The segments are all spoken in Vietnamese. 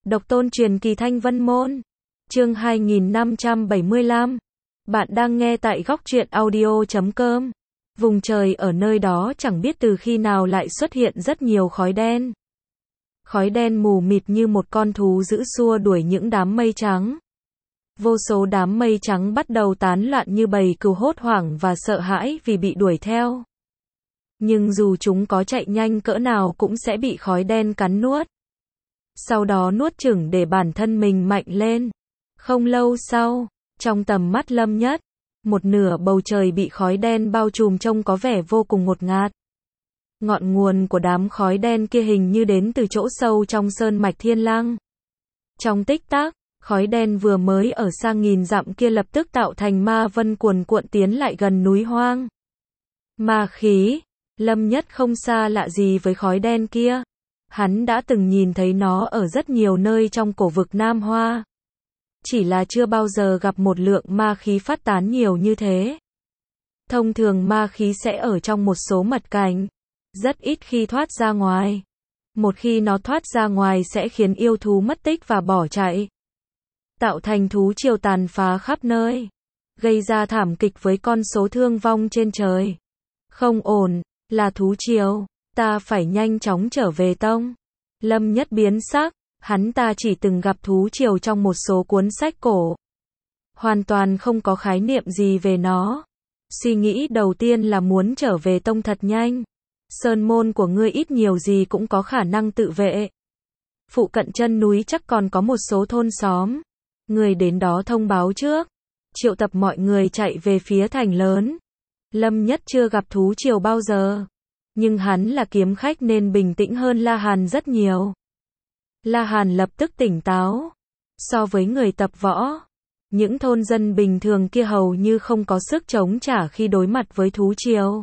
Độc tôn truyền kỳ Thanh Vân Môn. Chương 2575. Bạn đang nghe tại góc truyện audio.com. Vùng trời ở nơi đó chẳng biết từ khi nào lại xuất hiện rất nhiều khói đen. Khói đen mù mịt như một con thú dữ xua đuổi những đám mây trắng. Vô số đám mây trắng bắt đầu tán loạn như bầy cừu hốt hoảng và sợ hãi vì bị đuổi theo. Nhưng dù chúng có chạy nhanh cỡ nào cũng sẽ bị khói đen cắn nuốt. Sau đó nuốt chửng để bản thân mình mạnh lên. Không lâu sau, trong tầm mắt Lâm Nhất, một nửa bầu trời bị khói đen bao trùm trông có vẻ vô cùng ngột ngạt. Ngọn nguồn của đám khói đen kia hình như đến từ chỗ sâu trong sơn mạch Thiên Lăng. Trong tích tắc, khói đen vừa mới ở xa nghìn dặm kia lập tức tạo thành ma vân cuồn cuộn tiến lại gần núi hoang. Ma khí, Lâm Nhất không xa lạ gì với khói đen kia. Hắn đã từng nhìn thấy nó ở rất nhiều nơi trong cổ vực Nam Hoa. Chỉ là chưa bao giờ gặp một lượng ma khí phát tán nhiều như thế. Thông thường ma khí sẽ ở trong một số mật cảnh, rất ít khi thoát ra ngoài. Một khi nó thoát ra ngoài sẽ khiến yêu thú mất tích và bỏ chạy, tạo thành thú triều tàn phá khắp nơi, gây ra thảm kịch với con số thương vong trên trời. Không ổn, là thú triều, ta phải nhanh chóng trở về tông. Lâm Nhất biến sắc, hắn ta chỉ từng gặp thú triều trong một số cuốn sách cổ. Hoàn toàn không có khái niệm gì về nó. Suy nghĩ đầu tiên là muốn trở về tông thật nhanh. Sơn môn của ngươi ít nhiều gì cũng có khả năng tự vệ. Phụ cận chân núi chắc còn có một số thôn xóm. Người đến đó thông báo trước, triệu tập mọi người chạy về phía thành lớn. Lâm Nhất chưa gặp thú triều bao giờ, nhưng hắn là kiếm khách nên bình tĩnh hơn La Hàn rất nhiều. La Hàn lập tức tỉnh táo. So với người tập võ, những thôn dân bình thường kia hầu như không có sức chống trả khi đối mặt với thú triều.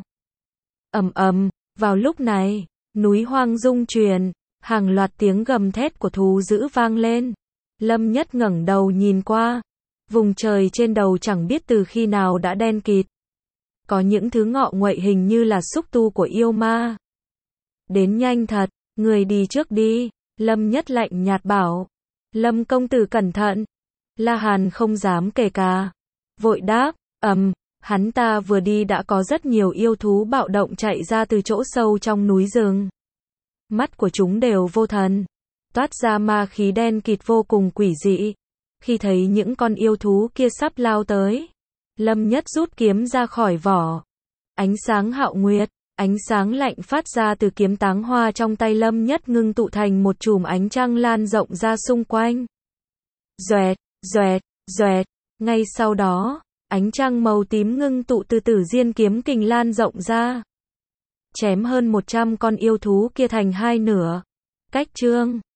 Ầm ầm, vào lúc này, núi hoang rung chuyển, hàng loạt tiếng gầm thét của thú dữ vang lên. Lâm Nhất ngẩng đầu nhìn qua, vùng trời trên đầu chẳng biết từ khi nào đã đen kịt. Có những thứ ngọ nguậy hình như là xúc tu của yêu ma. Đến nhanh thật, người đi trước đi, Lâm Nhất lạnh nhạt bảo. Lâm công tử cẩn thận. La Hàn không dám kể cả, vội đáp, hắn ta vừa đi đã có rất nhiều yêu thú bạo động chạy ra từ chỗ sâu trong núi rừng. Mắt của chúng đều vô thần, toát ra ma khí đen kịt vô cùng quỷ dị. Khi thấy những con yêu thú kia sắp lao tới, Lâm Nhất rút kiếm ra khỏi vỏ. Ánh sáng hạo nguyệt, ánh sáng lạnh phát ra từ kiếm táng hoa trong tay Lâm Nhất ngưng tụ thành một chùm ánh trăng lan rộng ra xung quanh. Doẹt, doẹt, doẹt, ngay sau đó, ánh trăng màu tím ngưng tụ từ Tử Diên kiếm kình lan rộng ra, chém hơn 100 con yêu thú kia thành hai nửa. Cách chương